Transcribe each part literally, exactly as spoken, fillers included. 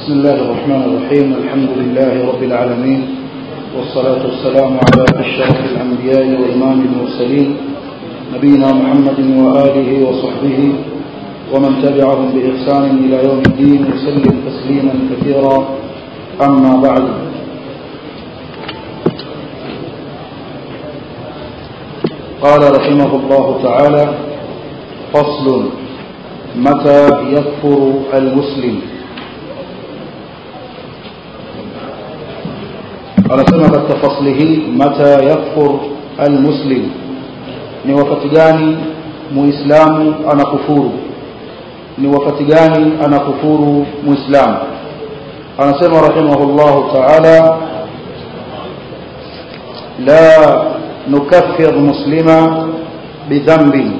بسم الله الرحمن الرحيم. الحمد لله رب العالمين، والصلاة والسلام على أشرف الأنبياء وإمام المرسلين نبينا محمد وآله وصحبه ومن تبعهم بإحسان إلى يوم الدين وسلم تسليما كثيرا. أما بعد، قال رحمه الله تعالى: فصل: متى يكفر المسلم. anasema katika fasli hii, mata yakfur almuslim, ni wakati gani muislamu anakufuru, ni wakati gani anakufuru muislamu. anasema rahimahullahu ta'ala: la nukaffir muslima bidhanbi,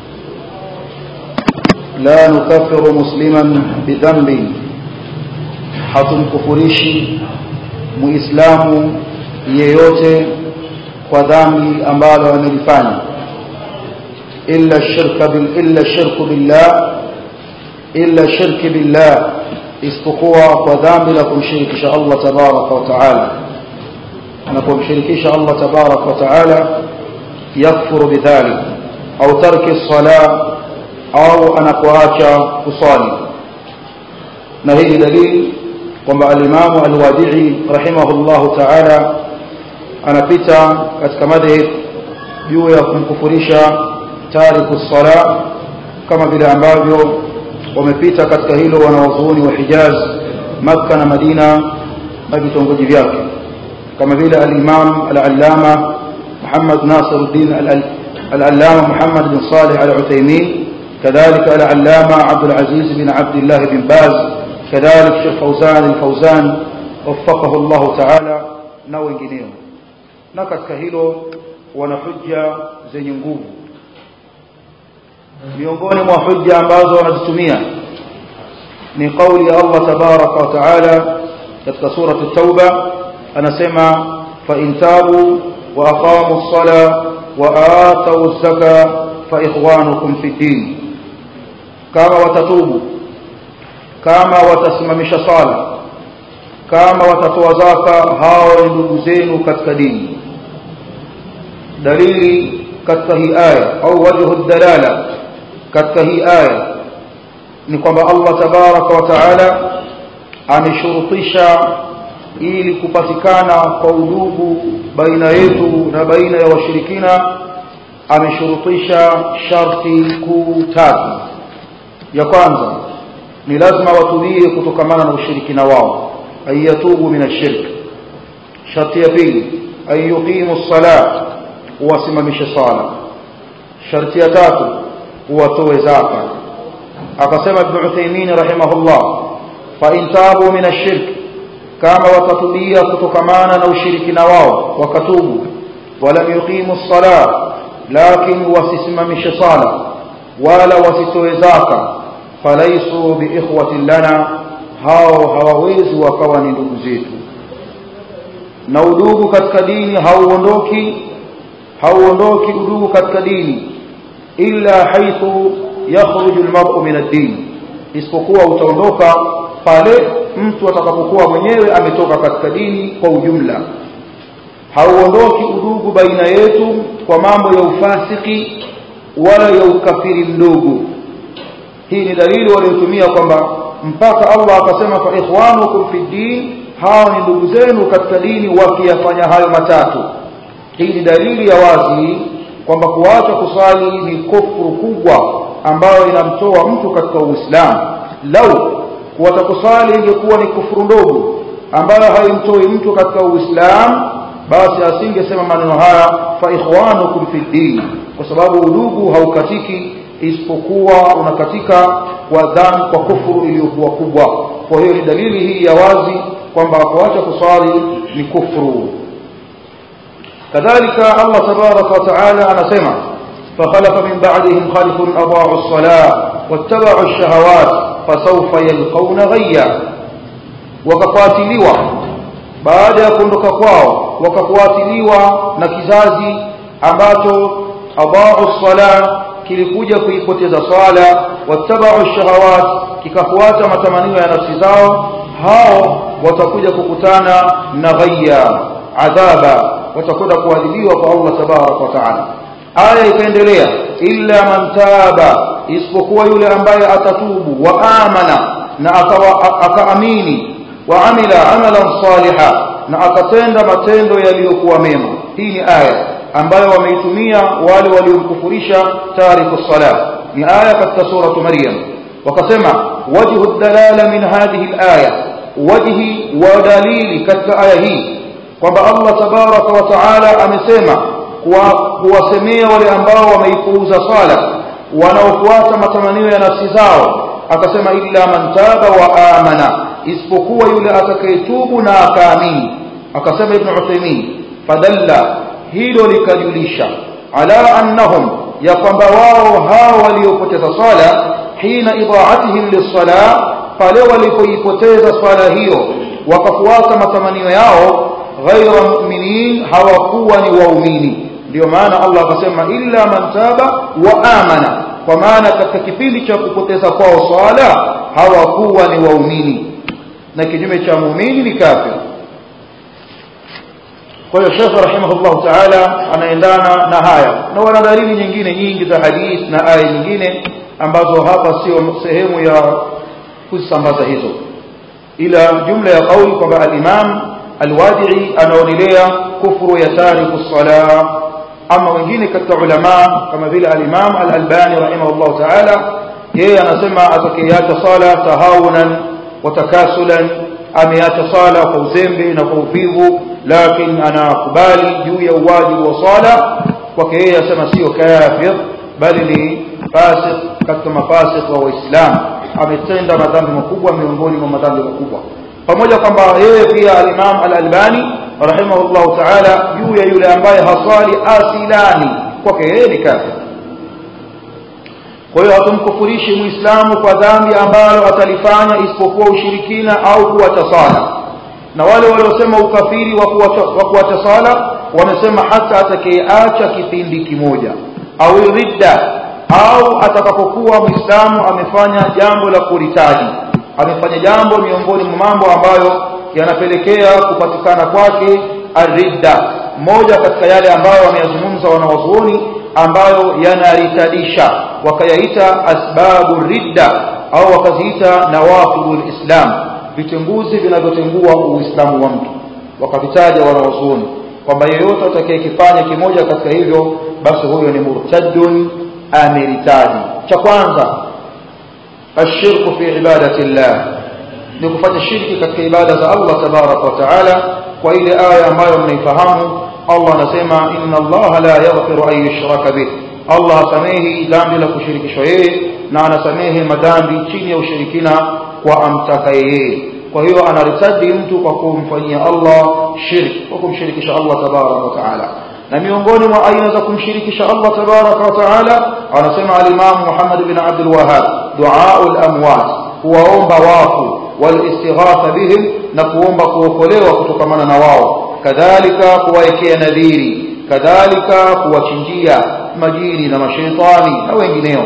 la nukaffiru musliman bidhanbi, hatumkufurishi muislamu yeyote kwa dhambi ambalo amelifanya, illa shirka bil illa shirku billah, illa shirki billah, isipokuwa kwa dhambi la kumshirikisha Allah tabaraka wa taala. na kumshirikisha Allah tabaraka wa taala yakfuru bidhalik, au tarki as-salah, au anapoacha kusali. na hii dalili kwamba al-Imam al-Wadi'i rahimahullahu ta'ala anapita katika madhhab juu ya kumkufurisha tariku sala, kama vile ambavyo wamepita katika hilo wanawazuoni wa Hijaz, Makkah na Madina na vitongoji vyake, kama vile al-Imam al-Allama Muhammad Nasiruddin al-Allama Muhammad bin Salih al-Uthaymeen, kadhalika al-Allama Abdul Aziz bin Abdullah bin Baz, كذلك شيخ فوزان الفوزان وفقه الله تعالى na wengineo. na katika hilo wana hujja zenye nguvu. miongoni mwa hujja ambazo wanazitumia ni kauli ya Allah tabaraka wa taala katika sura at-Tauba, anasema: fa in tabu wa aqamu as-sala wa atu az-zaka fa ikhwanukum fi din, kama watatubu, kama watasimamisha sala, kama watatoa zaka, hao ni ndugu zenu katika dini. dalili katika hii aya au wajhu dalala katika hii aya ni kwamba Allah tabaraka wa taala ameshurutisha ili kupatikana kwa udugu baina yetu na baina ya washirikina, ameshurutisha sharti kuu tatu. ya kwanza ni lazima watubie kutokamana na ushirikina wao, ayatubu min ashirk. sharti ya pili, ayuqimu as-salat, wasimamishe sala. sharti ya tatu, watoe zaka. akasema Ibn Uthaymeen rahimahullah: fa in tabu min ashirk, kama watatubia kutokamana na ushirikina wao wakatubu, wala yuqimu as-salat, lakini wasisimamishe sala wala wasitoe zaka, falaisu biikhwatin lana, hao hawawezi wakawa ni ndugu zetu. na udugu katika dini hauondoki hauondoki udugu katika dini illa haithu yakhruju almar'u min ad-din, isipokuwa utaondoka pale mtu atakapokuwa mwenyewe ametoka katika dini kwa ujumla. hauondoki udugu baina yetu kwa mambo ya ufasiki wala ya ukafiri mdogo. hii ni dalili waliotumia kwamba mpaka Allah akasema fa ikhwanukum fi din, hao ni ndugu zenu katika dini wakiyafanya hayo matatu. hii ni dalili ya wazi kwamba kuacha kusali ni kufuru kubwa ambayo inamtoa mtu katika Uislamu. lau kuacha kusali ingekuwa ni kufuru ndogo ambayo haimtoi mtu katika Uislamu, basi asingesema maneno haya fa ikhwanukum fi din, kwa sababu udugu haukatiki isipokuwa unakatika kwa dhambi, kwa kufuru iliyokuwa kubwa. kwa hiyo ni dalili hii ya wazi kwamba kuacha kusali ni kufuru. kadhalika Allah tabaraka wa taala anasema: fakhalafa min ba'dihim khalfun adaa'u as-salah wattaba'u ash-shahawat fasawfa yalqawna ghayya, wakafuatiliwa baada ya kuondoka kwao, wakafuatiliwa na kizazi ambacho adaa'u as-salah, kilikuja kuipoteza swala, wattaba'u ash-shahawat, kikafuata matamanio ya nafsi zao, hao watakuja kukutana na ghayya adhaba, watakwenda kuadhibiwa kwa Allah tabaraka wa taala. Aya ikaendelea, illa man taba, isipokuwa yule ambaye atatubu, wa amana, na akawa akaamini, wa amila amalan saliha, na akatenda matendo yaliyokuwa mema. Hii ni aya ambayo wameitumia wale waliomkufurisha tariku salat. Ni aya katika sura Maryam. Wakasema wajhu dalala min hadhihi alaya, wajhi wa dalili katika aya hii kwamba Allah tabaraka wa taala amesema kuwasemea wale ambao wameipuuza sala, wanaofuata matamanio ya nafsi zao. Akasema illa man taba wa amana, isipokuwa yule atakayetubu na akaamini. Akasema Ibn Uthaymeen, fadalla, hilo likajulisha ala annahum, ya kwamba wao hao waliopoteza sala, hina idaatihim lis-sala, pale walipoipoteza swala hiyo wakafuata matamanio yao, ghaira mu'minin, hawakuwa ni waumini. Ndio maana Allah akasema illa man taba wa amana, kwa maana katika kipindi cha kupoteza kwao swala hawakuwa ni waumini, na kinyume cha muumini ni kafir. Kwa hiyo Sheikh rahimahullah ta'ala anaendana na haya, na wana dalili nyingine nyingi za hadith na aya nyingine ambazo hapa sio sehemu ya kusambaza hizo, ila jumla ya kauli kwamba al-Imam al-Wadi'i anaonelea kufuru ya tariku as-salah. Ama wengine katika ulama kama vile al-Imam al-Albani rahimahullah ta'ala, yeye anasema atakayeacha sala tahawunan wa takasulan, ameacha sala kwa uzembe na kwa uvivu, lakini anakubali juu ya wajibu wa sala, kwake yeye asema sio kafir bali ni fasik katika mafasik wa Uislamu, ametenda madhambi makubwa miongoni mwa madhambi makubwa. Pamoja kwamba yeye pia al-Imam al-Albani rahimahullah ta'ala juu ya yule ambaye haswali asilani, kwake yeye ni kafir. Kwa hiyo hatumkufurishi muislamu kwa dhambi ambalo atalifanya isipokuwa ushirikina au kuacha sala. Na wale waliosema ukafiri wa kuacha sala wamesema hata atakayeacha kipindi kimoja au ridda, au atakapokuwa muislamu amefanya jambo la kuritaji, amefanya jambo miongoni mwa mambo ambayo yanapelekea kupatikana kwake aridda, moja katika yale ambayo wameyazungumza wanawazuoni ambayo yanaritadisha, wakayaita asbabu ridda au wakaziita nawaqidul islam, vitenguzi vinavyotengua uislamu wa mtu. Wakavitaja wanawazuoni kwamba yeyote atakayekifanya kimoja katika hivyo basi huyo ni murtaddun, ameritadi. Cha kwanza ashirku fi ibadati llah, ni kufanya shirki katika ibada za Allah tabaraka wa taala, kwa ile aya ambayo mnaifahamu. Allah anasema inna Allah la yaghfiru an yushraka bih, Allah hasamehi dhambi la kushirikishwa yeye, na anasamehe madhambi chini ya ushirikina kwa amtakaye yeye. Kwa hiyo anaritadi mtu kwa kumfanyia Allah shirki, kwa kumshirikisha Allah tabaraka wa taala. Na miongoni mwa aina za kumshirikisha Allah tabaraka wa taala anasema al-Imam Muhammad bin Abdul Wahhab, du'aul amwat, kuwaomba wafu, wal istighatha bihim, na kuomba kuokolewa kutokamana na wao, kadhalika kuwaekea nadhiri, kadhalika kuwachinjia majini na mashaitani na wengineo.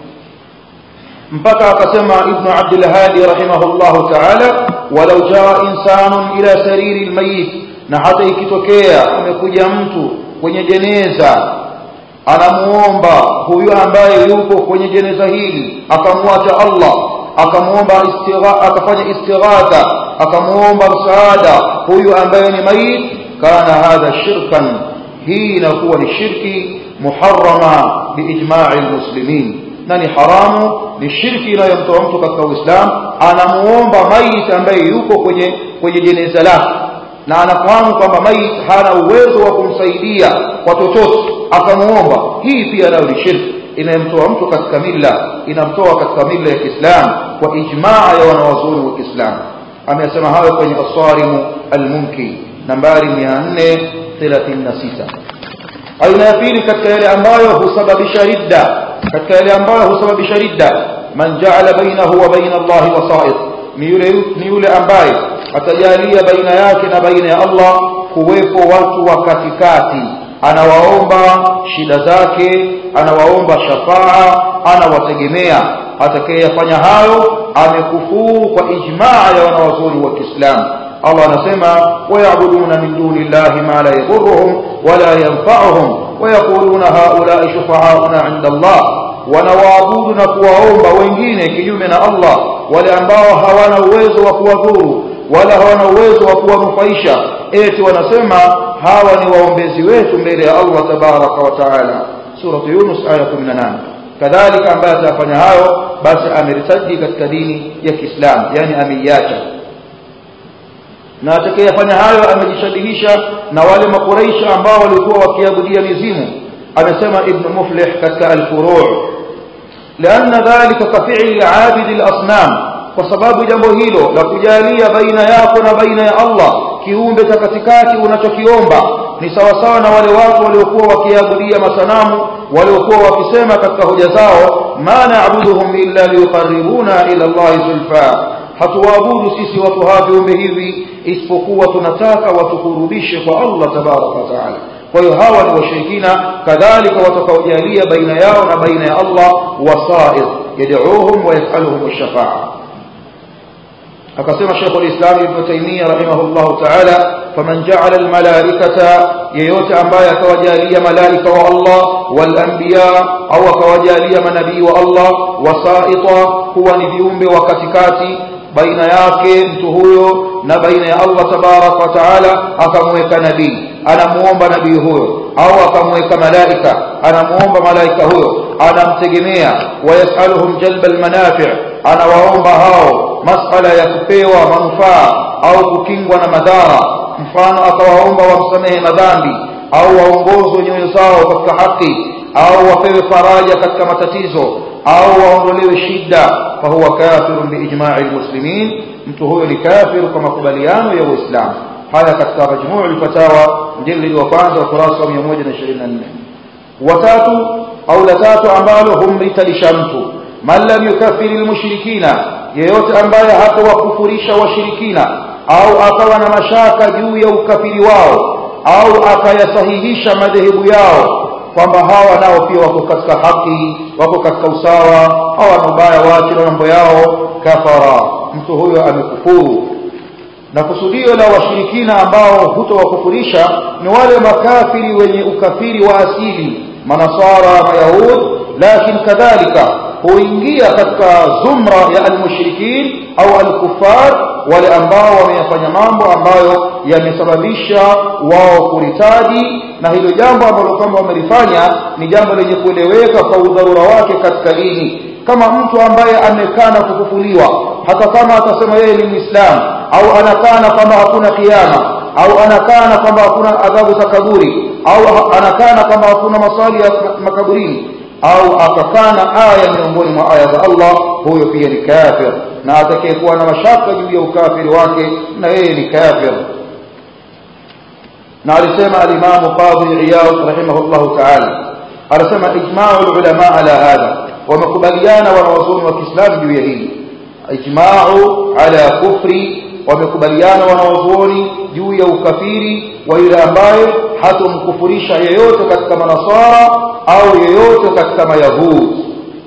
Mpaka akasema Ibn Abdul Hadi rahimahullah ta'ala, walau jaa insanun ila sariri almayit, na hata ikitokea amekuja mtu kwenye jeneza, anamuomba huyu ambaye yupo kwenye jeneza hili, akamwacha Allah, akamuomba istighatha, akafanya istighatha, akamuomba msaada huyu ambaye ni mayit, kana hadha shirkan, hii inakuwa ni shirki muharrama biijma'i almuslimin, na ni haramu, ni shirki inayomtoa mtu katika Uislamu. Anamuomba mayit ambaye yuko kwenye kwenye jeneza lake, na anafahamu kwamba mayit hana uwezo wa kumsaidia kwa chochote, akamuomba. Hii pia nayo ni shirki inayomtoa mtu katika mila, inamtoa katika mila ya Kiislamu kwa ijmaa ya wanawazuoni wa Kiislamu. Amesema hayo kwenye As-Sarimu Al-Munki nambari mia nne thelathini na sita. Aina ya pili katika yale ambayo husababisha ridda, katika yale ambayo husababisha ridda, man ja'ala bainahu wa baina Allah wasa'id, ni yule ni yule ambaye atajalia baina yake na baina ya Allah kuwepo watu wa katikati, anawaomba shida zake, anawaomba shafaa, anawategemea. Atakayefanya hayo amekufuru kwa ijmaa ya wanawazuoni wa Kiislamu. Allah anasema wayabuduna min dunillahi ma la yadhurruhum wala yanfa'uhum wayaquluna haula'i shufa'auna 'inda Allah, wanawaabudu na kuwaomba wengine kinyume na Allah wale ambao hawana uwezo wa kuwadhuru wala hawana uwezo wa kuwanufaisha, eti wanasema hawa ni waombezi wetu mbele ya Allah tabaraka wa taala. Sura Yunus aya kumi na nane. Kadhalika ambaye atafanya hayo basi ameritaji katika dini ya Kiislamu, yani ameiacha. Na atakayefanya hayo amejishadilisha na wale makuraishi ambao walikuwa wakiabudia mizimu. Amesema Ibn Muflih katika Al-Furu' لأن ذلك كفعل عابد الأصنام, kwa sababu jambo hilo la kujalia baina yako na baina ya Allah kiumbe cha katikati unachokiomba ni sawa sawa na wale watu waliokuwa wakiabudia masanamu waliokuwa wakisema katika hoja zao, ma na'buduhum illa liqarribuna ila Allah zulfa, hatuabudu sisi watu hawa viumbe hivi isipokuwa tunataka watukurubishe kwa Allah tabaraka wa taala. Kwa hiyo hawa ni washirikina, kadhalika watakaojalia baina yao na baina ya Allah wasa'id yad'uuhum wa yas'aluhum ash-shafa'a. akasema Sheikh al-Islam Ibn Taymiyyah rahimahullah ta'ala, faman ja'ala al-malaikata, yeyote ambaye akawajalia malaika wa Allah wal anbiya, au akawajalia manabii wa Allah wasaita, kuwa ni viumbe wa katikati baina yake mtu huyo na baina ya Allah tabarak wa taala, akamweka nabii anamuomba nabii huyo, au akamweka malaika anamuomba malaika huyo, anamtegemea, wayasaluhum jalba almanafi', anawaomba hao masala ya kupewa manufaa au kukingwa na madhara. Mfano akawaomba wamsamehe madhambi au waongozwe nyoyo zao katika haki au wapewe faraja katika matatizo au waondolewe shida, fa huwa kafirun biijma'i almuslimin, mtu huyo ni kafir kwa makubaliano ya Uislamu. Haya katika Majmu' al-Fatawa mjilid wa kwanza ukurasa wa mia moja na ishirini na nne. Watatu au la tatu ambalo humritalisha mtu, man lam yukaffir almushrikina, yeyote ambaye hatawakufurisha washirikina au akawa na mashaka juu ya ukafiri wao au akayasahihisha madhehebu yao kwamba hawa nao pia wako katika haki, wako katika usawa, hawa mbaya waache na mambo yao, kafara, mtu huyo amekufuru. Na kusudio la washirikina ambao hutowakufurisha ni wale makafiri wenye ukafiri wa asili, manasara, mayahud, lakini kadhalika huingia katika zumra ya almushrikin au alkufar, wale ambao wameyafanya mambo ambayo yamesababisha wao kuritadi, na hilo jambo ambalo kama wamelifanya ni jambo lenye kueleweka kwa udharura wake katika dini. Kama mtu ambaye amekana kufufuliwa, hata kama atasema yeye ni Muislamu, au anakana kwamba hakuna kiyama, au anakana kwamba hakuna adhabu za kaburi, au anakana kwamba hakuna maswali ya makaburini, au akakana aya miongoni mwa aya za Allah, huyo pia ni kafir, na atakayekuwa na mashaka juu ya ukafiri wake na yeye ni kafir. Na alisema al-Imam Qadhi Iyad rahimahullah ta'ala, alisema ijma'u ulama ala hadha, wamekubaliana wanawazuoni wa Kiislamu juu ya hili. Ijma'u ala kufri, wamekubaliana wanawazuoni juu ya ukafiri wa yule ambaye hatomkufurisha yeyote katika manasara au yeyote katika mayahudi,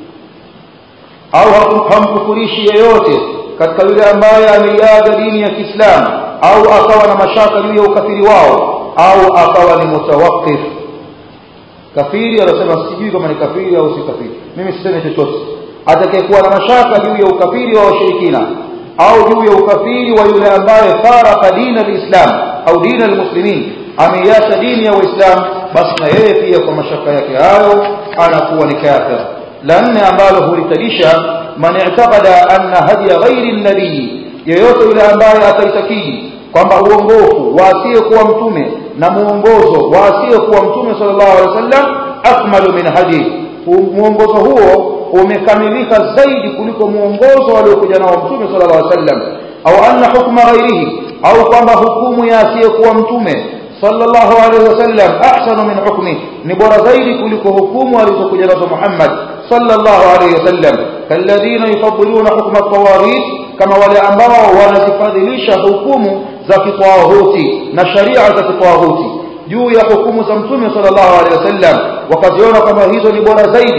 au hamkufurishi yeyote katika yule ambaye ameiaga dini ya Kiislamu au akawa na mashaka juu ya ukafiri wao au akawa ni mutawakkif. Kafiri anasema sijui kama ni kafiri au si kafiri, mimi sisemi chochote. Atakayekuwa na mashaka juu ya ukafiri wa washirikina au juu ya ukafiri wa yule ambaye faraka dini al-Islam au dini al-muslimin, ameiacha dini ya Uislamu, basi na yeye pia kwa mashaka yake hayo anakuwa ni kafir. La nne ambalo hulitadisha, man i'taqada anna hadiya ghairi an-nabii, yeyote yule ambaye ataitakidi kwamba uongofu wa asiyekuwa mtume na muongozo wa asiyekuwa mtume sallallahu alaihi wasallam akmalu min hadi, muongozo huo umekamilika zaidi kuliko muongozo aliokuja nao mtume sallallahu alaihi wasallam, au anna hukma ghairihi, au kwamba hukumu ya asiyekuwa mtume sallallahu alaihi wasallam ahsanu min hukmi, ni bora zaidi kuliko hukumu alizokuja nazo Muhammad sallallahu alaihi wasallam. Kalladhina yufaddiluna hukma at-tawaghit, kama wale ambao wanazifadhilisha hukumu za kitawaghuti na sharia za kitawaghuti juu ya hukumu za mtume sallallahu alaihi wasallam, wakaziona kama hizo ni bora zaidi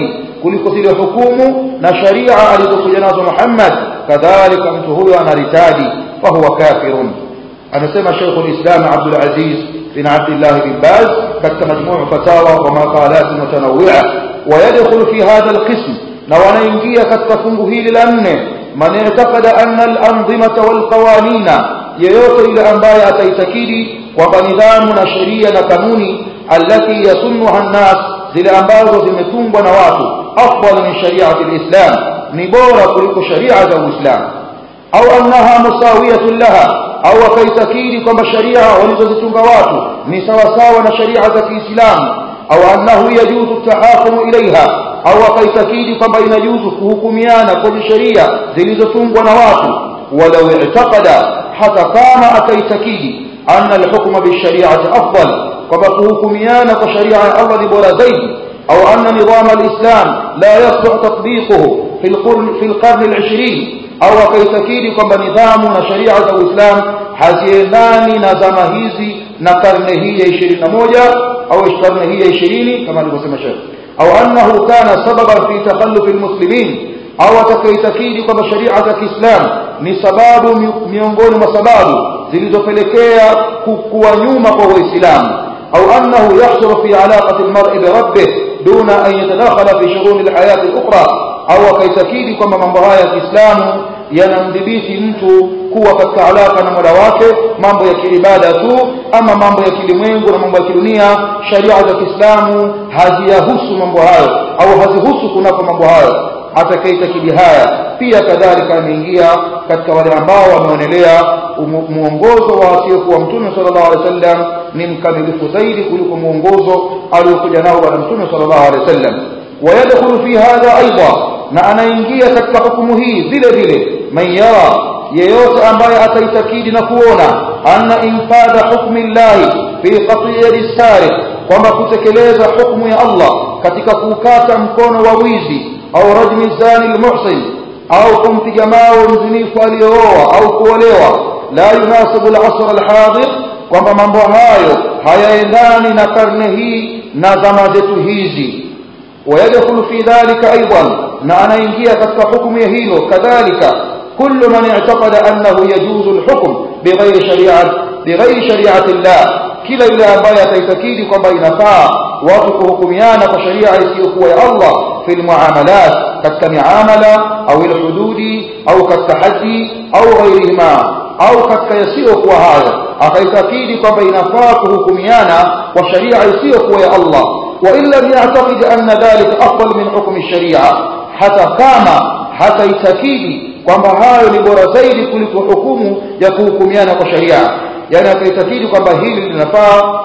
kuliko zile hukumu na sharia alizokuja nazo Muhammad, kadhalika mtu huyo anaritadi fa huwa kafirun. Anasema Sheikh al-Islam Abdul Aziz bin Abdullah bin Baz katika majmuu fatawa wa maqalat mutanawwi'a, wa yadkhulu fi hadha al-qism, na wanaingia katika fungu hili la nne, man yataqada anna al-anzimata wal qawanina, yeyote yule ambaye ataitakidi kwamba nidhamu na sheria na kanuni allati yasunnuha an-nas, zile ambazo zimetungwa na watu, afdal min shari'ati al-islam, ni bora kuliko sharia za Uislamu, au annaha musawiyatun laha, au akaitakidi kwamba sharia walizozitunga watu ni sawa sawa na sharia za Kiislamu, au annahu yajuzu tahakumu ilaiha, au akaitakidi kwamba inajuzu kuhukumiana kwa sharia zilizotungwa na watu, walau i'taqada, hata kama akaitakidi anna al-hukma bi-shari'ati afdal, kwamba kuhukumiana kwa sharia ya Allah ni bora zaidi, au anna nidham al-islam la yasluh tatbiquhu fi al-qarn fi al-qarn al-ishrin, au akaitakidi kwamba nidhamu na sharia za Uislamu haziendani na zama hizi na karne hii ya ishirini na moja au karne hii ya ishirini kama alivyosema Sheikh, au annahu kana sababan fi takhalluf al-muslimin, au atakaitakidi kwamba sharia za Kiislamu ni sababu miongoni mwa sababu zilizopelekea kuwa nyuma kwa Waislamu, au annahu yahsulu fi alaqati al-mar'i bi rabbih duna an yatadakhala fi shughul al-hayat al-ukhra, au akaitakidi kwamba mambo haya ya Kiislamu yanamdhibiti mtu kuwa katika alaka na Mola wake, mambo ya kiibada tu, ama mambo ya kilimwengu na mambo ya kidunia sharia za Kiislamu haziyahusu mambo hayo au hazihusu kunako mambo hayo. Atakaitakidi haya pia kadhalika ameingia katika wale ambao wameonelea muongozo wa asiyokuwa Mtume sallallahu alaihi wasallam ni mkamilifu zaidi kuliko muongozo aliokuja nao bwana Mtume sallallahu alaihi wasallam. Wayadkhulu fi hadha aidan, na anaingia katika hukumu hii vile vile man yara, yeyote ambaye ataitakidi na kuona anna infada hukmi llahi fi qat'i yadi sariq, kwamba kutekeleza hukumu ya Allah katika kukata mkono wa wizi, au rajmi zani almuhsin, au kumpiga mawe mzinifu aliyooa au kuolewa, la yunasibu al-asr al-hadir, kwamba mambo hayo hayaendani na karne hii na zama zetu hizi. ويدخل في ذلك أيضا، نعنى ينجيها كحكم يهيله كذلك كل من اعتقد أنه يجوز الحكم بغير شريعة بغير شريعة الله، كلا إلى أبايا تيتكيد كما ينفع واتك حكميانا كشريعة يسيقوا يا الله في المعاملات كالمعاملة أو الحدود أو كالتحدي أو غيرهما، أو كاليسيقوا هذا أتيتكيد كما ينفع حكميانا وشريعة يسيقوا يا الله، وإن لم يعتقد أن ذلك أفضل من حكم الشريعة، حتى كما حتى يتكيد kwamba hayo ni bora zaidi kuliko hukumu ya kuhukumiana kwa sharia, yani akaitakidi kwamba hili linafaa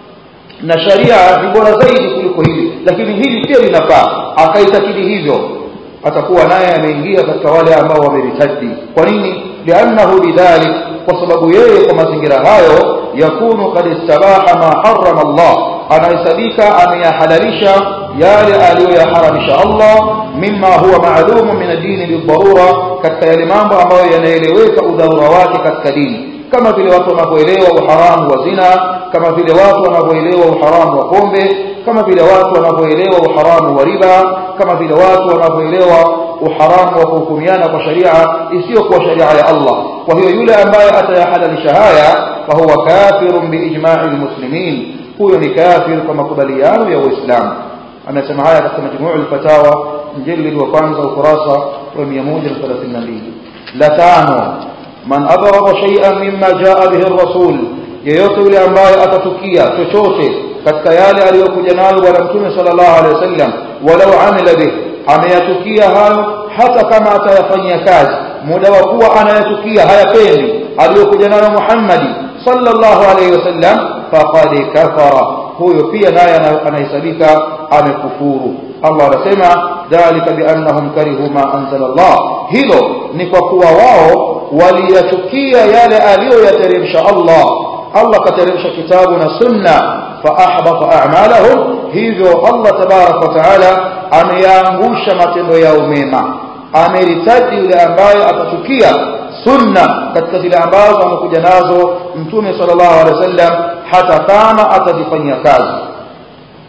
na sharia ni bora zaidi kuliko hili, lakini hili pia linafaa, akaitakidi hivyo, atakuwa naye ameingia katika wale ambao wameritadi. Kwa nini? li'annahu bidhalik, kwa sababu yeye kwa mazingira hayo yakunu qad istabaha ma harrama Allah, anahesabika ameyahalalisha yale aliyoyaharamisha Allah, mimma huwa ma'lumun min ad-din bil-darura, katika yale mambo ambayo yanaeleweka udharura wake katika dini, kama vile watu wanavyoelewa uharamu wa zina, kama vile watu wanavyoelewa uharamu wa pombe, kama vile watu wanavyoelewa uharamu wa riba, kama vile watu wanavyoelewa uharamu wa kuhukumiana kwa sharia isiyokuwa sharia ya Allah. Kwa hiyo yule ambaye atayahalalisha haya fa huwa kafirun biijma'i almuslimin, huyo ni kafir kwa makubaliano ya Uislamu. Amesema haya katika majmuu al-fatawa mjallid wa kwanza ukurasa wa mia moja thelathini na mbili. La tano, man adraba shay'an mimma jaa bihi ar-rasul, yeyote yule ambaye atatukia chochote katika yale aliyokuja nayo bwana Mtume sallallahu alaihi wasallam, walau amila bih, ameyatukia hayo hata kama atayafanyia kazi, muda wa kuwa anayatukia hayapendi aliyokuja nayo Muhammad sallallahu alaihi wasallam, faqad kafara, huyo pia naye anahesabika amekufuru. Allah anasema dhalika biannahum karihu ma anzala Allah, hilo ni kwa kuwa wao waliyachukia yale aliyoyateremsha Allah. Allah kateremsha kitabu na sunna, fa ahbata a'malahum, hivyo Allah tabarak wa taala ameyaangusha matendo yao mema. Ameritadi yule ambaye atachukia sunna katika zile ambazo amekuja nazo Mtume sallallahu alaihi wasallam, hata kama atazifanyia kazi.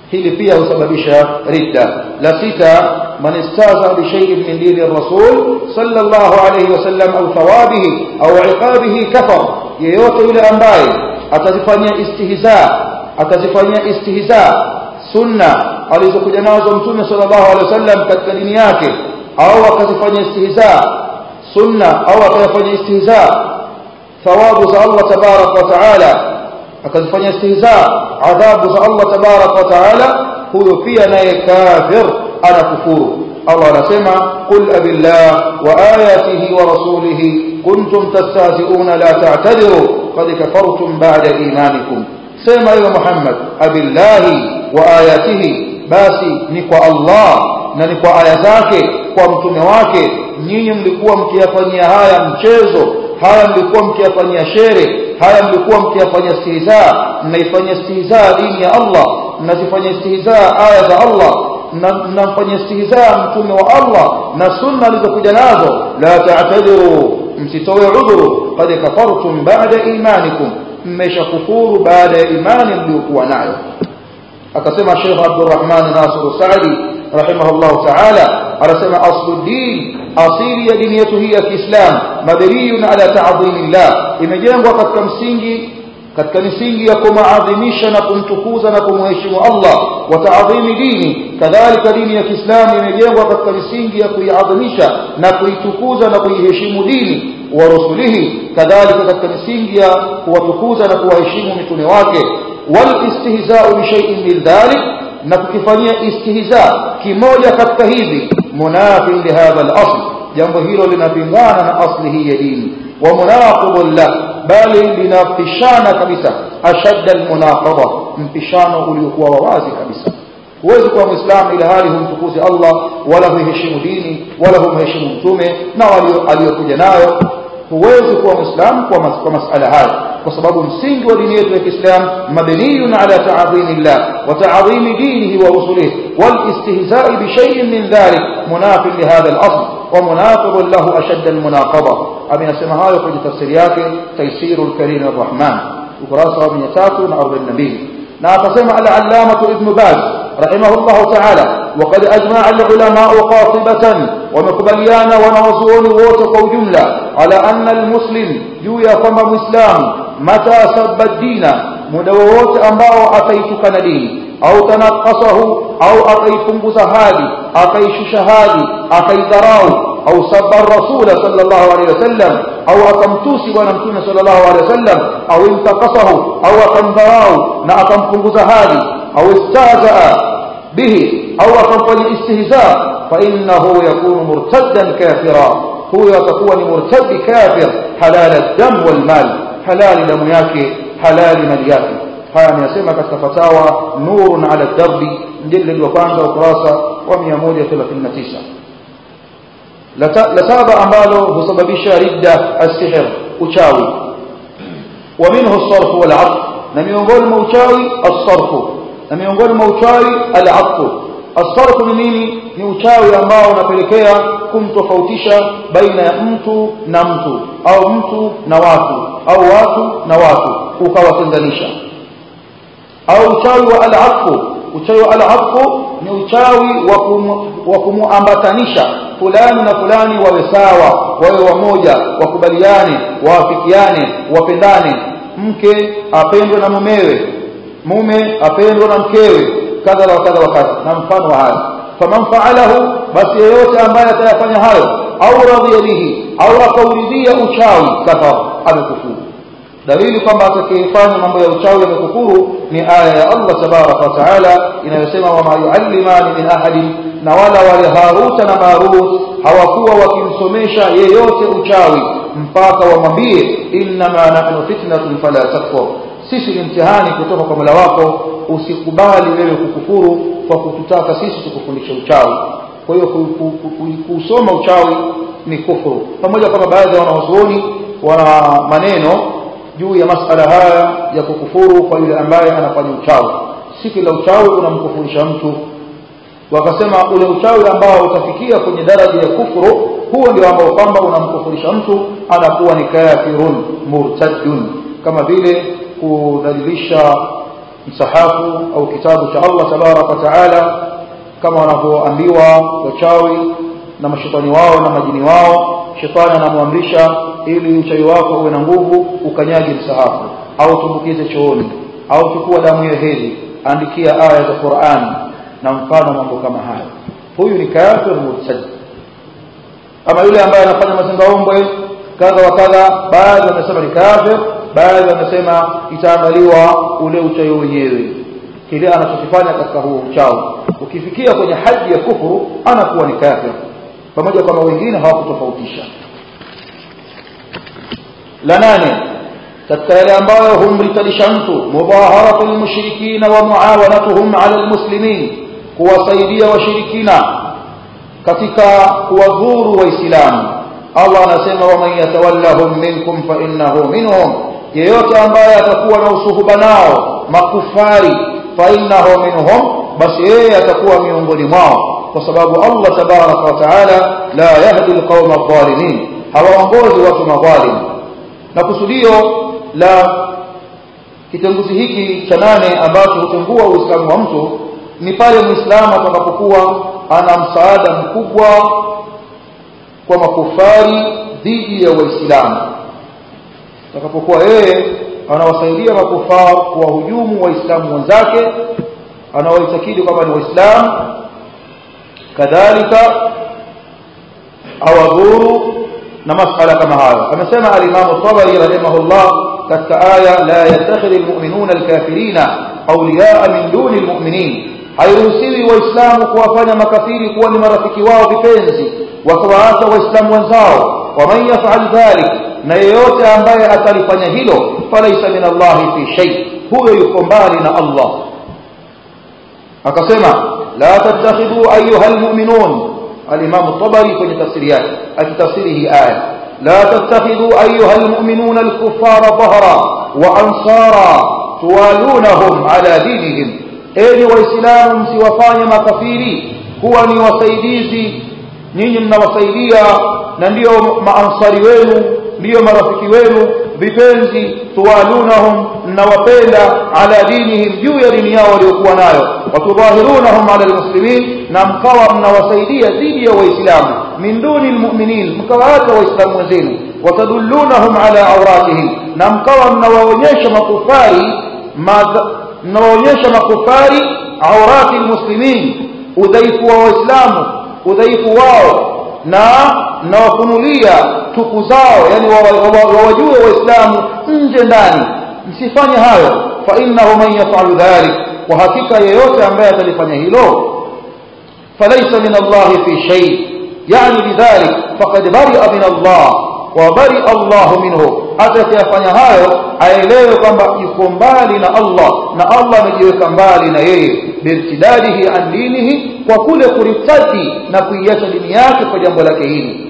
hili pia husababisha ridda. La sita, man istaza bi shay'in min dini ar-rasul sallallahu alayhi wasallam au thawabihi au iqabihi kafar, yeyote yule ambaye atazifanyia istihza atazifanyia istihza sunna alizokuja nazo mtume sallallahu alayhi wasallam katika dini yake, au akazifanyia istihza sunna au akayafanyia istihza thawabu za Allah tabarak wa taala, akazifanyia istihza adhabu za Allah tabarak wa taala, huyo pia naye kafir, anakufuru. Allah anasema qul abillah wa ayatihi wa rasulihi kuntum tastahzi'una la ta'tadiru qad kafartum ba'da imanikum, sema ewe Muhammad, abillahi wa ayatihi, basi ni kwa Allah na ni kwa aya zake, kwa mtume wake nyinyi mlikuwa mkiyafanyia haya mchezo, haya mlikuwa mkiyafanyia shere, haya mlikuwa mkiyafanyia istihza, mnaifanyia istihza dini ya Allah, mnazifanyia istihza aya za Allah, mnamfanyia istihza mtume wa Allah na sunna alizokuja nazo. La ta'tadiru, msitoe udhuru, qad kafartum ba'da imanikum, mmeshakufuru baada ya imani mliokuwa nayo. Akasema Sheikh Abdurrahman Nasir Saadi rahimahullah ta'ala, anasema asluddin, asili ya dini yetu hii ya Kiislam, mabniyun ala ta'dhimillah, imejengwa katika msingi katika misingi ya kumaadhimisha na kumtukuza na kumheshimu Allah, wa ta'dhimi dini. Kadhalika dini ya Kiislamu imejengwa katika misingi ya kuiadhimisha na kuitukuza na kuiheshimu dini wa rusulihi, kadhalika katika misingi ya kuwatukuza na kuwaheshimu mitume wake. Wal istihza'u bi shay'in min dhalik, na kukifanyia istihza kimoja katika hivi, munafi li hadha al-asl, jambo hilo linapingana na asli hii ya dini, wa munaqibun la, bali linapishana kabisa, ashadda al-munaqaba, mpishano uliokuwa wazi kabisa. huwezi kuwa muislamu ila hali humtukuzi Allah wala huheshimu dini wala humheshimu mtume na aliyokuja nayo. huwezi kuwa muislamu kwa mas kwa masala haya, kwa sababu msingi wa dini yetu ya Kiislamu mabniyun ala ta'dhimillah wa ta'dhimi dinihi wa rusulihi wal istihza'i bi shay'in min dhalik munafil li hadha al-asl wa munaqib lahu ashadd al-munaqaba. Amesema hayo kwenye tafsiri yake Taysirul Karim ar-Rahman ukurasa wa mia tatu na arobaini na mbili. na akasema al-allamah ibn Baz rahimahullah ta'ala, وقد أجمع العلماء قاطبة ومقبليان ونوزون ووتق جملة على أن المسلم جويا كما مسلم متى سب الدين مدووت أنباء أتيتك ندين أو تنقصه أو أتيتنقص هذه أتيش شهادي أتيدراو أو سب الرسول صلى الله عليه وسلم أو أتمتوسي ونمتون صلى الله عليه وسلم أو انتقصه أو أتمدراو نأتمتنقص هذه أو استهزأ به أو أقام الاستهزاء فإنه يكون مرتدا كافرا، هو يكون مرتد كافر حلال الدم والمال، حلال دم yake halali mali yake. haya ni yasema katika fatawa Nurun ala Darbi mjilid wa kwanza ukurasa wa mia moja thelathini na tisa. la saba ambalo husababisha ridda as-sihr, uchawi. wa minhu as-sarf wal 'aqd, na miongoni mwa uchawi as-sarf, na miongoni mwa uchawi al-'aqd. as-sarf ni nini? Ni uchawi ambao unapelekea kumtofautisha baina ya mtu na mtu au mtu na watu au watu na watu ukawatenganisha. au uchawi wa al-'aqd, uchawi wa al-'aqd ni uchawi wa kumuambatanisha fulani na fulani wawe sawa, wawe wamoja, wakubaliane, waafikiane, wapendane, mke apendwe na mumewe, mume apendwe na mkewe, kadha wa kadha wa kadha na mfano wa haya. faman fa'alahu, basi yeyote ambaye atayafanya hayo, au radhiya bihi, au akauridhia uchawi, kafara, amekufuru. dalili kwamba atakayefanya mambo ya uchawi amekufuru ni aya ya Allah tabaraka wa taala inayosema wama yuallimani min ahadin, na wala wale Haruta na Marut hawakuwa wakimsomesha yeyote uchawi mpaka wamwambie inma nahnu fitnatun fala takfur, sisi ni mtihani kutoka kwa Mola wako, usikubali wewe kukufuru kwa kututaka sisi tukufundishe uchawi. Kwa hiyo kusoma uchawi ni kufuru, pamoja kama baadhi ya wanazuoni wana maneno juu ya masala haya ya kukufuru kwa yule ambaye anafanya uchawi. Si kila uchawi unamkufurisha mtu, wakasema ule uchawi ambao utafikia kwenye daraja ya kufuru, huo ndio ambao kwamba unamkufurisha mtu, anakuwa ni kafirun murtadun, kama vile kudhalilisha msahafu au kitabu cha Allah tabaraka wa taala kama wanavyoambiwa wachawi na mashetani wao na majini wao. Shetani anamwamrisha ili uchawi wako uwe na nguvu ukanyage msahafu au tumbukize chooni au chukua damu ya hedhi, andikia aya za Qur'an na mfano mambo kama haya. Huyu ni kafir murtad. Ama yule ambaye anafanya mazingaombwe kadha wa kadha, baadhi wanasema ni kafir, baadhi wanasema itaangaliwa ule uchawi wenyewe, kile anachokifanya katika huo uchawi. Ukifikia kwenye haji ya kufuru anakuwa ni kafir, pamoja kama wengine hawakutofautisha. La nane katika yale ambayo humritadisha mtu, mudaharatu almushrikina wa muawanatuhum ala almuslimin, kuwasaidia washirikina katika kuwadhuru waislamu. Allah anasema wa man yatawallahum minkum fa innahu minhum, yeyote ambaye atakuwa na usuhuba nao makufari, fa innahu minhum, basi yeye atakuwa miongoni mwao, kwa sababu Allah tabaraka wa taala la yahdi alqawma adh-dhalimin, hawaongozi watu madhalim. Na kusudio la kitenguzi hiki cha nane ambacho hutengua uislamu wa mtu ni pale muislamu atakapokuwa ana msaada mkubwa kwa makufari dhidi ya waislamu, atakapokuwa yeye anawasaidia makufari kuwahujumu waislamu wenzake, anawaitakidi kwamba ni waislamu, kadhalika awadhuru na masala kama hayo. Amesema al-Imam at-Tabari rahimahullah katika aya la yattakhidhu al-mu'minuna al-kafirina awliya'a min duni al-mu'minin, hairuhusiwi waislamu kuwafanya makafiri kuwa ni marafiki wao vipenzi wakawaacha waislamu wenzao. Wa man yaf'al dhalik, na yeyote ambaye atalifanya hilo, falaysa min Allah fi shay, huyo yuko mbali na Allah. Akasema la tattakhidhu ayyuha al-mu'minun, al-Imam at-Tabari kwenye tafsiri yake akitafsiri hii aya, la tattakhidhu ayyuha al-mu'minuna al-kuffara dhahra wa ansara tuwalunahum ala dinihim, enyi waislamu msiwafanye makafiri kuwa ni wasaidizi, nyinyi mnawasaidia na ndio maansari wenu, ndio marafiki wenu vipenzi, tuwalunahum, mnawapenda ala dinihim, juu ya dini yao waliokuwa nayo, watudhahirunahum ala almuslimin, na mkawa mnawasaidia dhidi ya waislamu, min duni almu'minin, mkawaacha waislamu wenzenu, watadullunahum ala awratihim, na mkawa mnawaonyesha makufari mnawaonyesha makufari awrati almuslimin, udhaifu wa waislamu, udhaifu wao, na nawafunulia tupu zao, yani wawajue waislamu nje ndani. Msifanye hayo. Fa innahu man yaf'alu dhalik, wa hakika yeyote ambaye atalifanya hilo, falaysa min Allah fi shay, yani bidhalik faqad bari'a min Allah wa bari'a Allah minhu. Hata akifanya hayo aelewe kwamba yuko mbali na Allah na Allah amejiweka mbali na yeye, birtidadihi an dinihi, kwa kule kuritadi na kuiacha dini yake kwa jambo lake hili.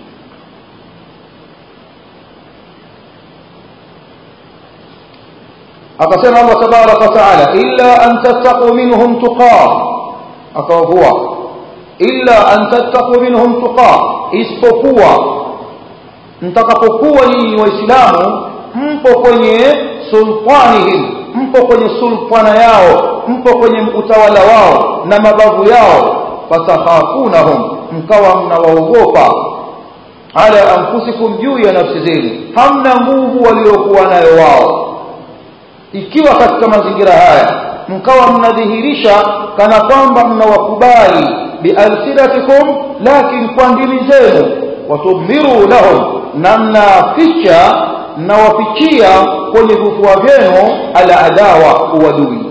Akasema Allah tabaraka wa taala illa an tattaqu minhum tuqa, akawavua illa an tattaqu minhum tuqa, isipokuwa mtakapokuwa nyinyi waislamu mpo kwenye sultanihim, mpo kwenye sultana yao, mpo kwenye utawala wao na mabavu yao, fatakhafunahum, mkawa mnawaogopa, ala anfusikum, juu ya nafsi zenu, hamna nguvu waliokuwa nayo wao. Ikiwa katika mazingira haya mkawa mnadhihirisha kana kwamba mnawakubali bialsinatikum, lakini kwa ndimi zenu, watudmiru lahum, na mnaficha mnawafichia kwenye vifua vyenu ala adawa, uadui.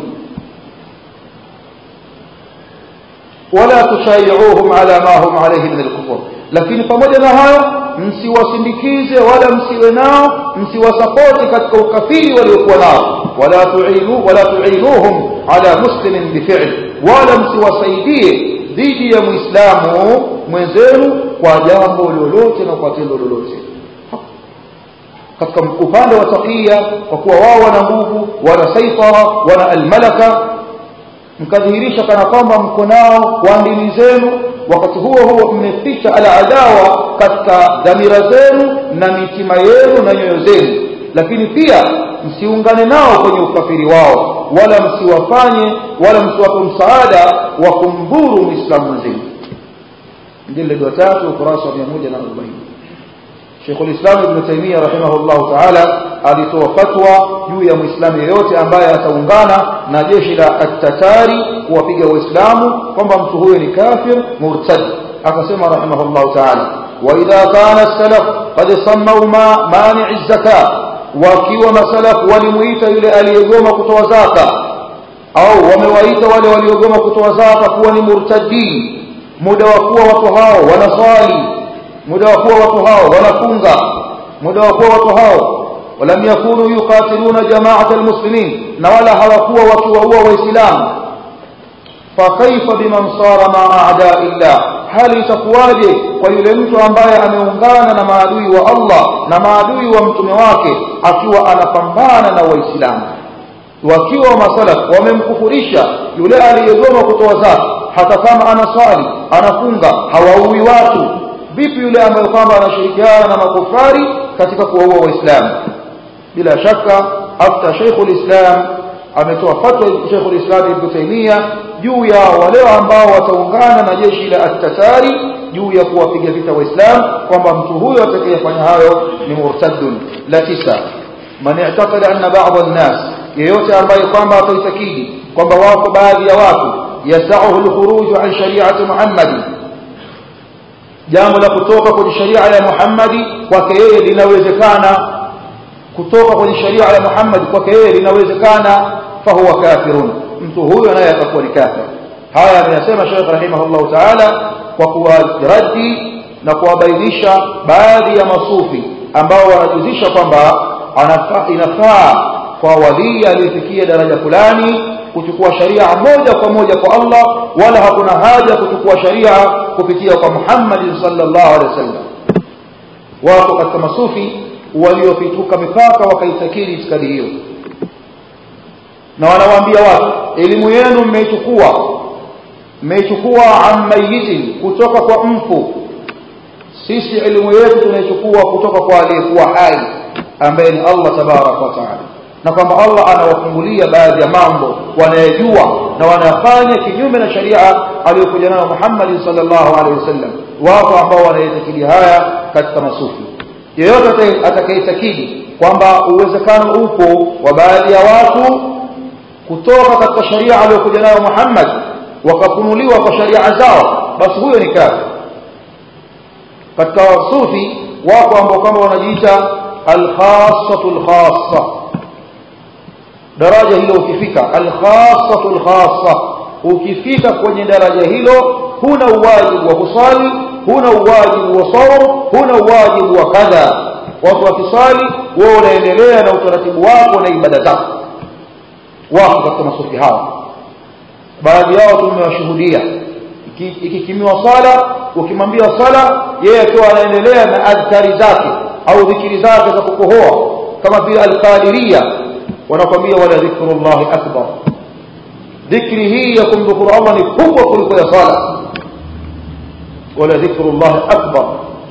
Wala tushayi'uhum ala ma hum alayhi min al-kufr, lakini pamoja na hayo msiwasindikize wala msiwe nao, msiwasapoti katika ukafiri waliokuwa nao. Wala tu'inu wala tu'inuhum ala muslimin bifi'l, wala msiwasaidie dhidi ya muislamu mwenzenu kwa jambo lolote na kwa tendo lolote. Katika upande wa taqiya, kwa kuwa wao wana nguvu, wana saitara, wana almalaka, mkadhihirisha kana kwamba mko nao kwa ndimi zenu, wakati huo huo mmeficha ala adawa katika dhamira zenu na mitima yenu na nyoyo zenu. Lakini pia msiungane nao kwenye ukafiri wao, wala msiwafanye wala msiwape msaada wa kumdhuru muislamu mzima. Jilid wa tatu ukurasa wa mia moja na arobaini. Sheikh al-Islam Ibn Taymiyyah rahimahullah ta'ala alitoa fatwa juu ya muislamu yeyote ambaye ataungana na jeshi la at-Tatari kuwapiga waislamu kwamba mtu huyo ni kafir murtad. Akasema rahimahullah ta'ala, wa idha kana as-salaf qad sammu ma mani' az-zakat, wakiwa masalaf walimuita yule aliyegoma kutoa zaka au wamewaita wale waliogoma kutoa zaka kuwa ni murtadin, muda wa kuwa watu hao wanaswali, muda wa kuwa watu hao wanafunga, muda wa kuwa watu hao walam yakunu yuqatiluna jama'at almuslimin, na wala hawakuwa wakiwaua waislamu, fa kaifa biman sara ma'a a'da'illah, hali itakuwaje kwa yule mtu ambaye ameungana na maadui wa Allah na maadui wa mtume wake akiwa anapambana na waislamu? Wakiwa masalaf wamemkufurisha yule aliyegoma kutoa zaka, hata kama anaswali anafunga hawaui watu, vipi yule ambaye kwamba anashirikiana na makufari katika kuwaua waislamu? Bila shaka after Sheikhul Islam ametoa fatwa Sheikhul Islam Ibn Taymiyyah juu ya wale ambao wataungana na jeshi la at-Tatari juu ya kuwapiga vita waislamu, kwamba mtu huyo atakayefanya hayo ni murtadun. La tisa, man i'taqada anna ba'd an-nas, yeyote ambaye kwamba ataitakidi kwamba wako baadhi ya watu yasahu al-khuruj an shari'ati Muhammad, jambo la kutoka kwenye sharia ya Muhammad kwake yeye linawezekana, kutoka kwenye sharia ya Muhammad kwake yeye linawezekana, fa huwa kafirun, mtu huyo naye atakuwa ni kafir. Haya ameyasema Sheikh rahimahullah ta'ala kwa kuwaradi na kuwabainisha baadhi ya masufi ambao wanajuzisha kwamba inafaa kwa wali aliyefikia daraja fulani kuchukua sharia moja kwa moja kwa Allah, wala hakuna haja kuchukua sharia kupitia kwa Muhammad sallallahu alaihi wasallam. Wako katika masufi waliopituka mipaka wakaitakiri itikadi hiyo, na wanawaambia watu, elimu yenu mmeichukua mmeichukua ammayitin, kutoka kwa mfu. Sisi elimu yetu tunaichukua kutoka kwa aliyekuwa hai ambaye ni Allah tabaraka wa taala, na kwamba Allah anawafungulia baadhi ya mambo wanayojua na wanafanya kinyume na sharia aliyokuja nayo Muhammad sallallahu alaihi wasallam. Wako ambao wanaitakidi haya katika masufi. Yeyote atakayetakidi kwamba uwezekano upo wa baadhi ya watu kutoka katika sharia aliyokuja nayo Muhammad wakafunuliwa kwa sharia zao, basi huyo ni kafir. Katika wasufi wako ambao kama wanajiita al-khassatul khassa, daraja hilo ukifika al-khassatul khassa, ukifika kwenye daraja hilo huna uwajibu wa kusali, huna uwajibu wa saum, huna uwajibu wa kadha. Watu wakisali wewe unaendelea na utaratibu wako na ibada zako. Wako katika masufi hawa, baadhi yao tumewashuhudia ikikimiwa sala, ukimwambia sala yeye akiwa anaendelea na adhkari zake au dhikri zake za kukohoa kama vile al-Qadiriyya, wanakwambia wala dhikrullahi akbar, dhikri hii ya kumdhukuru Allah ni kubwa kuliko ya sala, wala dhikrullahi akbar.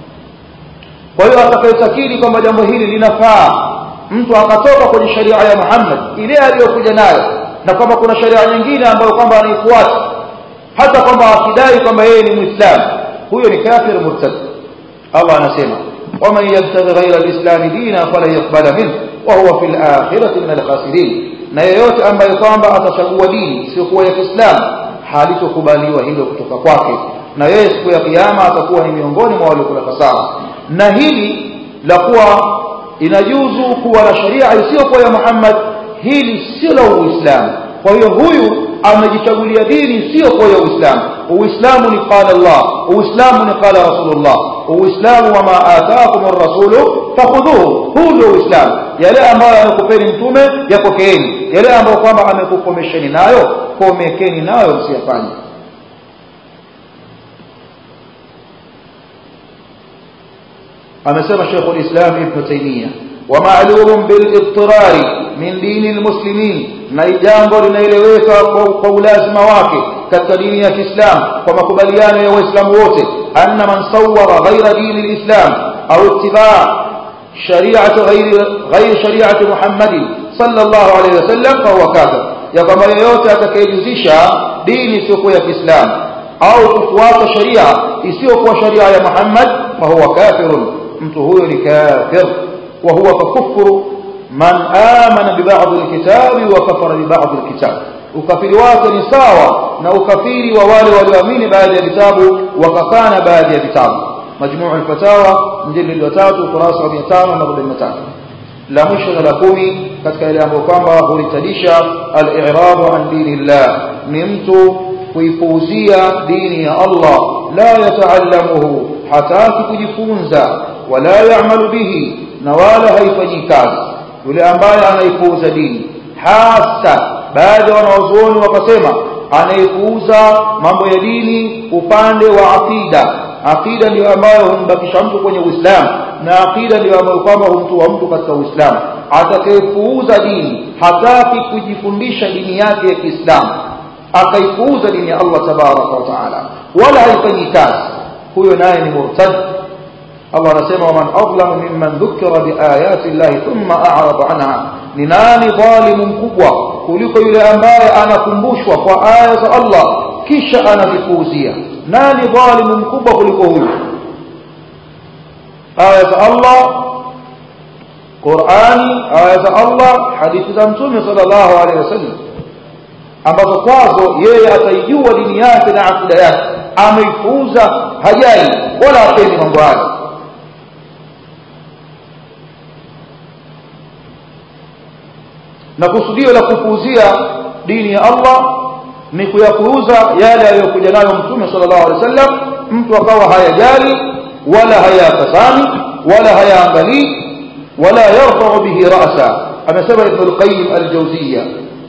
Kwa hiyo atakayetakiri kwamba jambo hili linafaa mtu akatoka kwenye sharia ya Muhammad ile aliyokuja nayo, na kama kuna sharia nyingine ambayo kwamba anaifuata, hata kwamba akidai kwamba yeye ni Muislamu, huyo ni kafir murtad. Allah anasema waman yabtaghi ghayra al-islam dina fala yuqbala minhu wa huwa fil akhirati min al-khasirin, na yeyote ambaye kwamba atachagua dini sio kuwa ya Kiislamu halitokubaliwa hilo kutoka kwake, na yeye siku ya kiyama atakuwa ni miongoni mwa waliokula hasara. Na hili la kuwa inajuzu kuwa na sharia isiyokuwa ya Muhammad, hili sio la Uislamu. Kwa hiyo huyu amejichagulia dini sio kwa ya Uislamu. Uislamu ni qala Allah, Uislamu ni qala Rasulullah, Uislamu wama ataakum ar-rasulu fakhudhuhu. Huu ndio Uislamu. Yale ambayo amekupeni mtume yapokeeni, yale ambayo kwamba amekukomesheni nayo komekeni nayo, msiyafanye. amesema Sheikh al-Islam Ibn Taymiyyah, wa ma'lum bil ittirari min dini al-muslimin, na jambo linaeleweka kwa ulazima wake katika dini ya Kiislamu kwa makubaliano ya Waislamu wote, anna man sawwara ghayra dini al-Islam au ittiba' shari'ati ghayri ghayri shari'ati Muhammad sallallahu alayhi wasallam fa huwa kafir. ya kwamba yeyote atakayejuzisha dini isiyokuwa ya Kiislamu au kufuata sharia isiyokuwa sharia ya Muhammad fa huwa kafirun, mtu huyo ni kafir. Wa huwa kufuru man amana bi ba'd al-kitabi wa kafara bi ba'd al-kitab, ukafiri wake ni sawa na ukafiri wa wale walioamini baadhi ya vitabu wakakana baadhi ya vitabu. Majmuu al-Fatawa mjilid wa tatu ukurasa wa mia tano na arobaini na tatu. La mwisho na la kumi katika ile ambayo kwamba hulitadisha al-i'rab an dinillah, ni mtu kuipuuzia dini ya Allah, la yataallamuhu, hataki kujifunza, wala ya'malu bihi, na wala haifanyi kazi. Yule ambaye anaipuuza dini, hasa baadhi ya wanawazuoni wakasema anaipuuza mambo ya dini upande wa aqida. Aqida ndio ambayo humbakisha mtu kwenye Uislamu, na aqida ndio ambayo kwamba humtoa mtu katika Uislamu. Atakayepuuza dini, hataki kujifundisha dini yake ya Kiislamu, akaipuuza dini ya Allah tabaraka wa taala, wala haifanyi kazi, huyo naye ni murtad. Allah anasema waman adlamu mimman dhukira biayati llahi thumma a'rada anha, ni nani dhalimu mkubwa kuliko yule ambaye anakumbushwa kwa aya za Allah kisha anazipuuzia? Nani dhalimu mkubwa kuliko huyo? Aya za Allah, Qur'ani, aya za Allah, hadithi za Mtume sallallahu alaihi wasallam, ambazo kwazo yeye ataijua dini yake na akida yake, ameipuuza, hajai wala hapendi mambo hayo. Na kusudio la kupuuzia dini ya Allah ni kuyapuuza yale aliyokuja nayo Mtume sallallahu alaihi wasallam, mtu akawa hayajali wala hayatazami wala hayaangalii wala yarfa'u bihi ra'sa. Amesema Ibn al-Qayyim al-Jawziyya,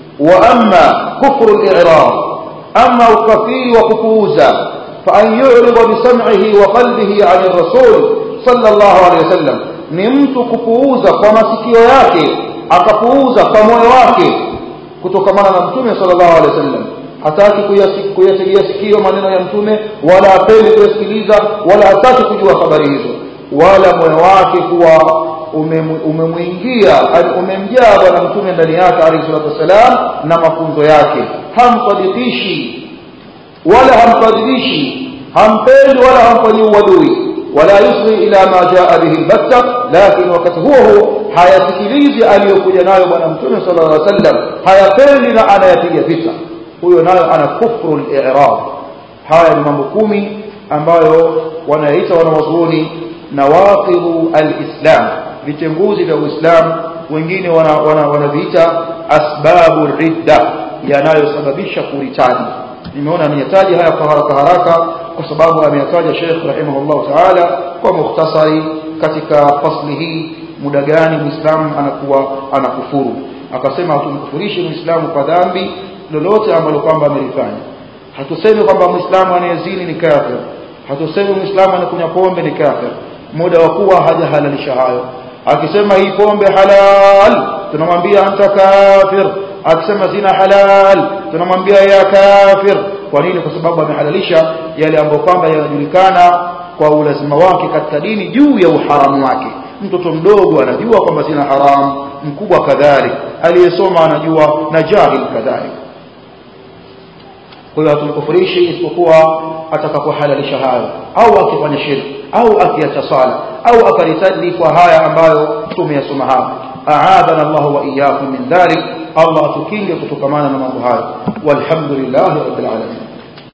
wa amma kufru al-i'rad, amma ukafiri wa kupuuza, fa an yu'rida bi sam'ihi wa qalbihi 'an ar-rasul sallallahu alaihi wasallam, ni mtu kupuuza kwa masikio yake akapuuza kwa moyo wake kutokamana na Mtume sallallahu alaihi wasallam. Hataki kuyategea sikio maneno ya Mtume, wala hapendi kuyasikiliza, wala hataki kujua habari hizo, wala moyo wake kuwa umemuingia umemjaa bwana Mtume ndani yake alayhi salatu wasalam na mafunzo yake. Hamsadikishi wala hamkadhibishi, hampendi wala hamfanyi uadui, wala yusri ila ma jaa bihi albatta, lakini wakati huo huo hayasikilizi aliyokuja nayo bwana Mtume sallallahu alaihi wasallam, hayapendi na anayapiga vita, huyo nayo ana kufru al-i'rad. Haya ni mambo kumi ambayo wanaita wanawazuoni nawaqidu al-islam, vitenguzi vya Uislamu. Wengine wana wanaviita asbabu ridda, yanayosababisha kuritadi. Nimeona niyataje haya kwa haraka haraka kwa sababu ameyataja Sheikh rahimahullah ta'ala kwa mukhtasari katika fasli hii, muda gani Muislamu anakuwa anakufuru. Akasema hatumkufurishi Muislamu kwa dhambi lolote ambalo kwamba amelifanya. Hatusemi kwamba Muislamu anayezini ni kafir, hatusemi Muislamu anakunywa pombe ni kafir, muda wa kuwa hajahalalisha hayo. Akisema hii pombe halal, tunamwambia anta kafir. Akisema zina halal, tunamwambia ya kafir. Kwa nini? Kwa sababu amehalalisha yale ambayo kwamba yanajulikana kwa ulazima wake katika dini juu ya uharamu wake. Mtoto mdogo anajua kwamba zina haram, mkubwa kadhalik, aliyesoma anajua, na jahil kadhalik. Kwa hiyo hatumkufurishi isipokuwa atakapohalalisha hayo, au akifanya shirki, au akiacha sala, au akaritadi kwa haya ambayo tumeyasoma hapa. Aadana Allah wa iyyakum min dhalik. Allah atukinge kutokamana na mambo hayo. Walhamdulillahi rabbil alamin.